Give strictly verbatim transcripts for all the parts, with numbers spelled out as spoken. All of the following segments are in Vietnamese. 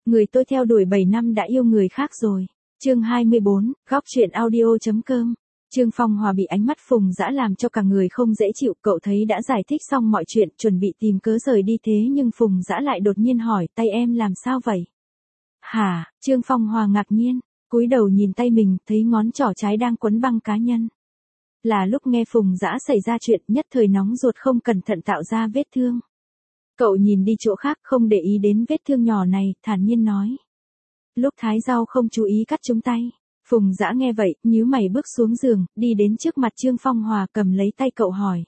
Người tôi theo đuổi bảy năm đã yêu người khác rồi. Chương hai mươi bốn, góc truyện audio.com. Trương Phong Hòa bị ánh mắt Phùng Dã làm cho cả người không dễ chịu, cậu thấy đã giải thích xong mọi chuyện, chuẩn bị tìm cớ rời đi thế nhưng Phùng Dã lại đột nhiên hỏi, tay em làm sao vậy? Hả? Trương Phong Hòa ngạc nhiên, cúi đầu nhìn tay mình, thấy ngón trỏ trái đang quấn băng cá nhân. Là lúc nghe Phùng Dã xảy ra chuyện, nhất thời nóng ruột không cẩn thận tạo ra vết thương. Cậu nhìn đi chỗ khác không để ý đến vết thương nhỏ này, thản nhiên nói. Lúc thái rau không chú ý cắt trúng tay. Phùng Dã nghe vậy, nhíu mày bước xuống giường, đi đến trước mặt Trương Phong Hòa cầm lấy tay cậu hỏi.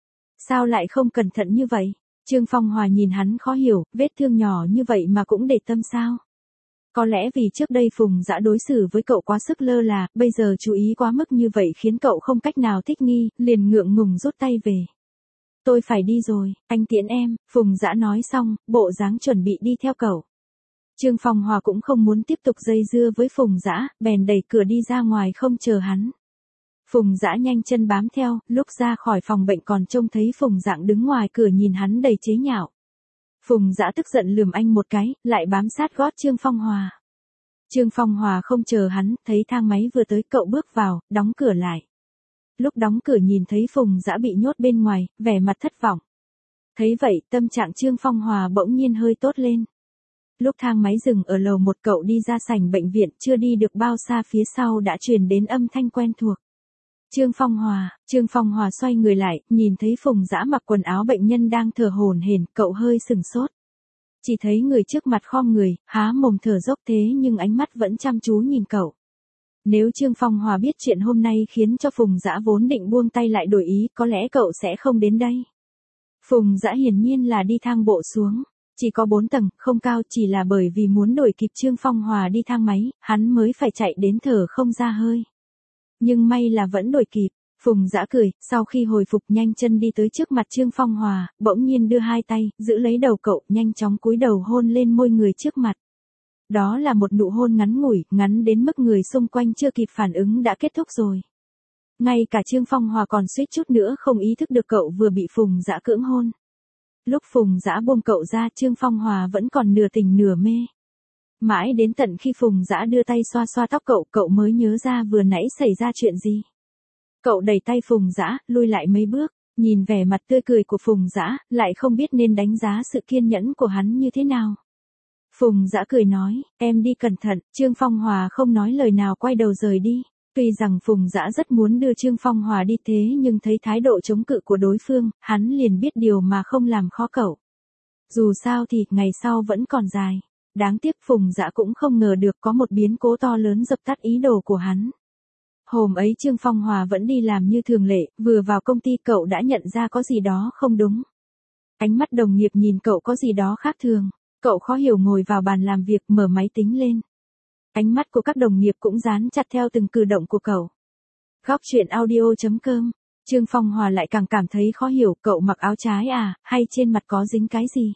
Sao lại không cẩn thận như vậy? Trương Phong Hòa nhìn hắn khó hiểu, vết thương nhỏ như vậy mà cũng để tâm sao? Có lẽ vì trước đây Phùng Dã đối xử với cậu quá sức lơ là, bây giờ chú ý quá mức như vậy khiến cậu không cách nào thích nghi, liền ngượng ngùng rút tay về. Tôi phải đi rồi, anh tiễn em, Phùng Dã nói xong, bộ dáng chuẩn bị đi theo cậu. Trương Phong Hòa cũng không muốn tiếp tục dây dưa với Phùng Dã, bèn đẩy cửa đi ra ngoài không chờ hắn. Phùng Dã nhanh chân bám theo, lúc ra khỏi phòng bệnh còn trông thấy Phùng Dạng đứng ngoài cửa nhìn hắn đầy chế nhạo. Phùng Dã tức giận lườm anh một cái, lại bám sát gót Trương Phong Hòa. Trương Phong Hòa không chờ hắn, thấy thang máy vừa tới cậu bước vào, đóng cửa lại. Lúc đóng cửa nhìn thấy Phùng Dã bị nhốt bên ngoài, vẻ mặt thất vọng. Thấy vậy, tâm trạng Trương Phong Hòa bỗng nhiên hơi tốt lên. Lúc thang máy dừng ở lầu một cậu đi ra sảnh bệnh viện, chưa đi được bao xa phía sau đã truyền đến âm thanh quen thuộc. Trương Phong Hòa, Trương Phong Hòa xoay người lại, nhìn thấy Phùng Dã mặc quần áo bệnh nhân đang thở hổn hển, cậu hơi sừng sốt. Chỉ thấy người trước mặt khom người, há mồm thở dốc thế nhưng ánh mắt vẫn chăm chú nhìn cậu. Nếu Trương Phong Hòa biết chuyện hôm nay khiến cho Phùng Dã vốn định buông tay lại đổi ý, có lẽ cậu sẽ không đến đây. Phùng Dã hiển nhiên là đi thang bộ xuống. Chỉ có bốn tầng, không cao, chỉ là bởi vì muốn đuổi kịp Trương Phong Hòa đi thang máy, hắn mới phải chạy đến thở không ra hơi. Nhưng may là vẫn đuổi kịp. Phùng Dã cười, sau khi hồi phục nhanh chân đi tới trước mặt Trương Phong Hòa, bỗng nhiên đưa hai tay, giữ lấy đầu cậu, nhanh chóng cúi đầu hôn lên môi người trước mặt. Đó là một nụ hôn ngắn ngủi, ngắn đến mức người xung quanh chưa kịp phản ứng đã kết thúc rồi. Ngay cả Trương Phong Hòa còn suýt chút nữa không ý thức được cậu vừa bị Phùng Dã cưỡng hôn. Lúc Phùng Dã buông cậu ra, Trương Phong Hòa vẫn còn nửa tỉnh nửa mê. Mãi đến tận khi Phùng Dã đưa tay xoa xoa tóc cậu, cậu mới nhớ ra vừa nãy xảy ra chuyện gì. Cậu đẩy tay Phùng Dã, lui lại mấy bước, nhìn vẻ mặt tươi cười của Phùng Dã, lại không biết nên đánh giá sự kiên nhẫn của hắn như thế nào. Phùng Dã cười nói, em đi cẩn thận, Trương Phong Hòa không nói lời nào quay đầu rời đi. Tuy rằng Phùng Dã rất muốn đưa Trương Phong Hòa đi thế nhưng thấy thái độ chống cự của đối phương, hắn liền biết điều mà không làm khó cậu. Dù sao thì, ngày sau vẫn còn dài. Đáng tiếc Phùng Dã cũng không ngờ được có một biến cố to lớn dập tắt ý đồ của hắn. Hôm ấy Trương Phong Hòa vẫn đi làm như thường lệ, vừa vào công ty cậu đã nhận ra có gì đó không đúng. Ánh mắt đồng nghiệp nhìn cậu có gì đó khác thường, cậu khó hiểu ngồi vào bàn làm việc mở máy tính lên. Ánh mắt của các đồng nghiệp cũng dán chặt theo từng cử động của cậu. Góc truyện audio.com. Trương Phong Hòa lại càng cảm thấy khó hiểu, cậu mặc áo trái à, hay trên mặt có dính cái gì?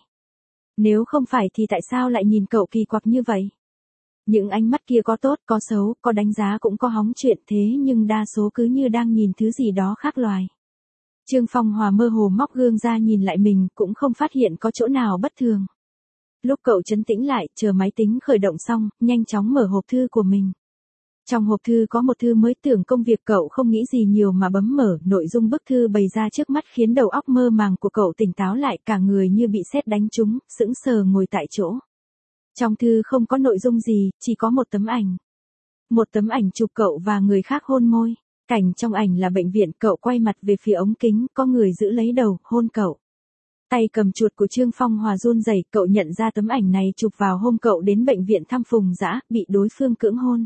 Nếu không phải thì tại sao lại nhìn cậu kỳ quặc như vậy? Những ánh mắt kia có tốt, có xấu, có đánh giá cũng có hóng chuyện thế nhưng đa số cứ như đang nhìn thứ gì đó khác loài. Trương Phong Hòa mơ hồ móc gương ra nhìn lại mình, cũng không phát hiện có chỗ nào bất thường. Lúc cậu trấn tĩnh lại, chờ máy tính khởi động xong, nhanh chóng mở hộp thư của mình. Trong hộp thư có một thư mới, tưởng công việc cậu không nghĩ gì nhiều mà bấm mở, nội dung bức thư bày ra trước mắt khiến đầu óc mơ màng của cậu tỉnh táo lại, cả người như bị sét đánh trúng, sững sờ ngồi tại chỗ. Trong thư không có nội dung gì, chỉ có một tấm ảnh. Một tấm ảnh chụp cậu và người khác hôn môi. Cảnh trong ảnh là bệnh viện, cậu quay mặt về phía ống kính, có người giữ lấy đầu, hôn cậu. Tay cầm chuột của Trương Phong Hòa run rẩy, cậu nhận ra tấm ảnh này chụp vào hôm cậu đến bệnh viện thăm Phùng Dã, bị đối phương cưỡng hôn.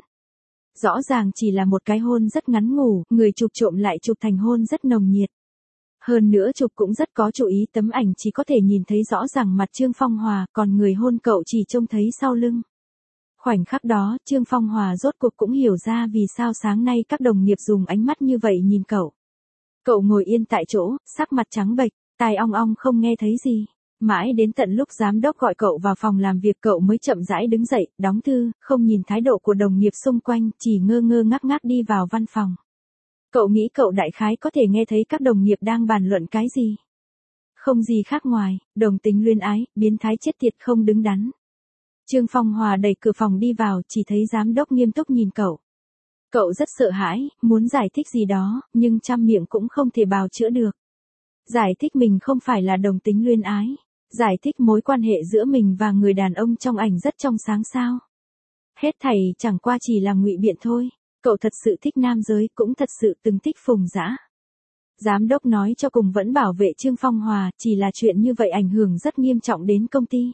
Rõ ràng chỉ là một cái hôn rất ngắn ngủi, người chụp trộm lại chụp thành hôn rất nồng nhiệt. Hơn nữa chụp cũng rất có chú ý, tấm ảnh chỉ có thể nhìn thấy rõ ràng mặt Trương Phong Hòa, còn người hôn cậu chỉ trông thấy sau lưng. Khoảnh khắc đó, Trương Phong Hòa rốt cuộc cũng hiểu ra vì sao sáng nay các đồng nghiệp dùng ánh mắt như vậy nhìn cậu. Cậu ngồi yên tại chỗ, sắc mặt trắng bệch, tai ong ong không nghe thấy gì. Mãi đến tận lúc giám đốc gọi cậu vào phòng làm việc cậu mới chậm rãi đứng dậy, đóng thư, không nhìn thái độ của đồng nghiệp xung quanh, chỉ ngơ ngơ ngác ngác đi vào văn phòng. Cậu nghĩ cậu đại khái có thể nghe thấy các đồng nghiệp đang bàn luận cái gì. Không gì khác ngoài, đồng tính luyến ái, biến thái chết tiệt không đứng đắn. Trương Phong Hòa đẩy cửa phòng đi vào, chỉ thấy giám đốc nghiêm túc nhìn cậu. Cậu rất sợ hãi, muốn giải thích gì đó, nhưng trăm miệng cũng không thể bào chữa được. Giải thích mình không phải là đồng tính luyến ái. Giải thích mối quan hệ giữa mình và người đàn ông trong ảnh rất trong sáng sao. Hết thảy chẳng qua chỉ là ngụy biện thôi. Cậu thật sự thích nam giới, cũng thật sự từng thích Phùng Dã. Giám đốc nói cho cùng vẫn bảo vệ Trương Phong Hòa, chỉ là chuyện như vậy ảnh hưởng rất nghiêm trọng đến công ty.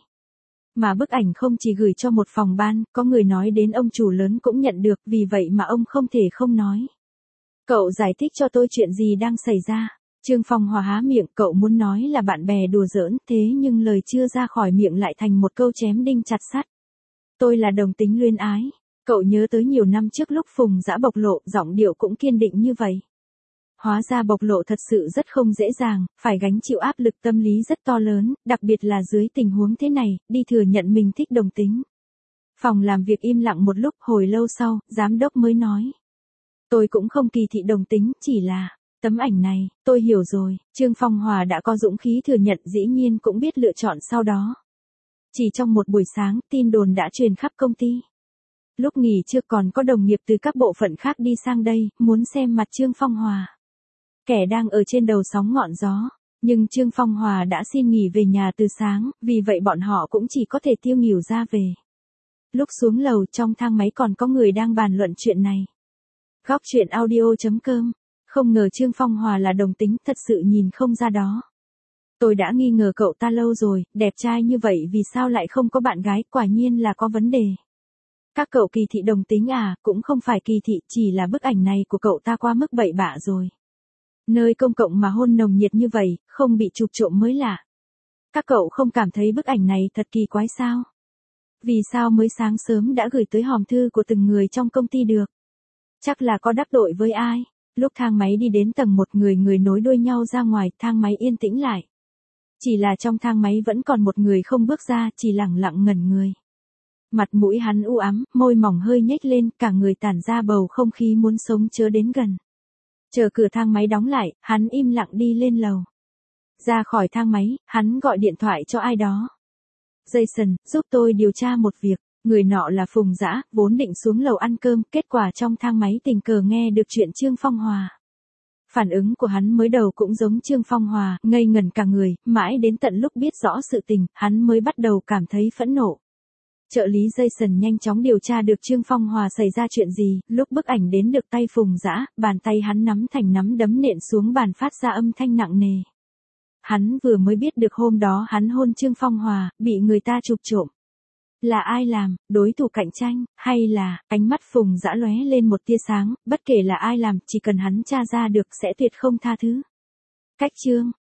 Mà bức ảnh không chỉ gửi cho một phòng ban, có người nói đến ông chủ lớn cũng nhận được, vì vậy mà ông không thể không nói. Cậu giải thích cho tôi chuyện gì đang xảy ra. Trương Phong Hòa há miệng, cậu muốn nói là bạn bè đùa giỡn, thế nhưng lời chưa ra khỏi miệng lại thành một câu chém đinh chặt sắt. Tôi là đồng tính luyến ái. Cậu nhớ tới nhiều năm trước lúc Phùng Dã bộc lộ, giọng điệu cũng kiên định như vậy. Hóa ra bộc lộ thật sự rất không dễ dàng, phải gánh chịu áp lực tâm lý rất to lớn, đặc biệt là dưới tình huống thế này, đi thừa nhận mình thích đồng tính. Phòng làm việc im lặng một lúc, hồi lâu sau, giám đốc mới nói. Tôi cũng không kỳ thị đồng tính, chỉ là, tấm ảnh này, tôi hiểu rồi. Trương Phong Hòa đã có dũng khí thừa nhận, dĩ nhiên cũng biết lựa chọn sau đó. Chỉ trong một buổi sáng, tin đồn đã truyền khắp công ty. Lúc nghỉ trưa còn có đồng nghiệp từ các bộ phận khác đi sang đây, muốn xem mặt Trương Phong Hòa. Kẻ đang ở trên đầu sóng ngọn gió, nhưng Trương Phong Hòa đã xin nghỉ về nhà từ sáng, vì vậy bọn họ cũng chỉ có thể tiêu nghỉu ra về. Lúc xuống lầu trong thang máy còn có người đang bàn luận chuyện này. Góc truyện audio chấm com. Không ngờ Trương Phong Hòa là đồng tính, thật sự nhìn không ra đó. Tôi đã nghi ngờ cậu ta lâu rồi, đẹp trai như vậy vì sao lại không có bạn gái, quả nhiên là có vấn đề. Các cậu kỳ thị đồng tính à, cũng không phải kỳ thị, chỉ là bức ảnh này của cậu ta qua mức bậy bạ rồi. Nơi công cộng mà hôn nồng nhiệt như vậy, không bị chụp trộm mới lạ. Các cậu không cảm thấy bức ảnh này thật kỳ quái sao? Vì sao mới sáng sớm đã gửi tới hòm thư của từng người trong công ty được? Chắc là có đắc tội với ai? Lúc thang máy đi đến tầng một, người người nối đuôi nhau ra ngoài, thang máy yên tĩnh lại. Chỉ là trong thang máy vẫn còn một người không bước ra, chỉ lẳng lặng ngẩn người. Mặt mũi hắn u ám, môi mỏng hơi nhếch lên, cả người tản ra bầu không khí muốn sống chớ đến gần. Chờ cửa thang máy đóng lại, hắn im lặng đi lên lầu. Ra khỏi thang máy, hắn gọi điện thoại cho ai đó. Jason, giúp tôi điều tra một việc. Người nọ là Phùng Dã, vốn định xuống lầu ăn cơm, kết quả trong thang máy tình cờ nghe được chuyện Trương Phong Hòa. Phản ứng của hắn mới đầu cũng giống Trương Phong Hòa, ngây ngẩn cả người, mãi đến tận lúc biết rõ sự tình, hắn mới bắt đầu cảm thấy phẫn nộ. Trợ lý Jason nhanh chóng điều tra được Trương Phong Hòa xảy ra chuyện gì, lúc bức ảnh đến được tay Phùng Dã, bàn tay hắn nắm thành nắm đấm nện xuống bàn phát ra âm thanh nặng nề. Hắn vừa mới biết được hôm đó hắn hôn Trương Phong Hòa, bị người ta chụp trộm. Là ai làm, đối thủ cạnh tranh, hay là, ánh mắt Phùng Dã lóe lên một tia sáng, bất kể là ai làm, chỉ cần hắn tra ra được sẽ tuyệt không tha thứ. Cách chương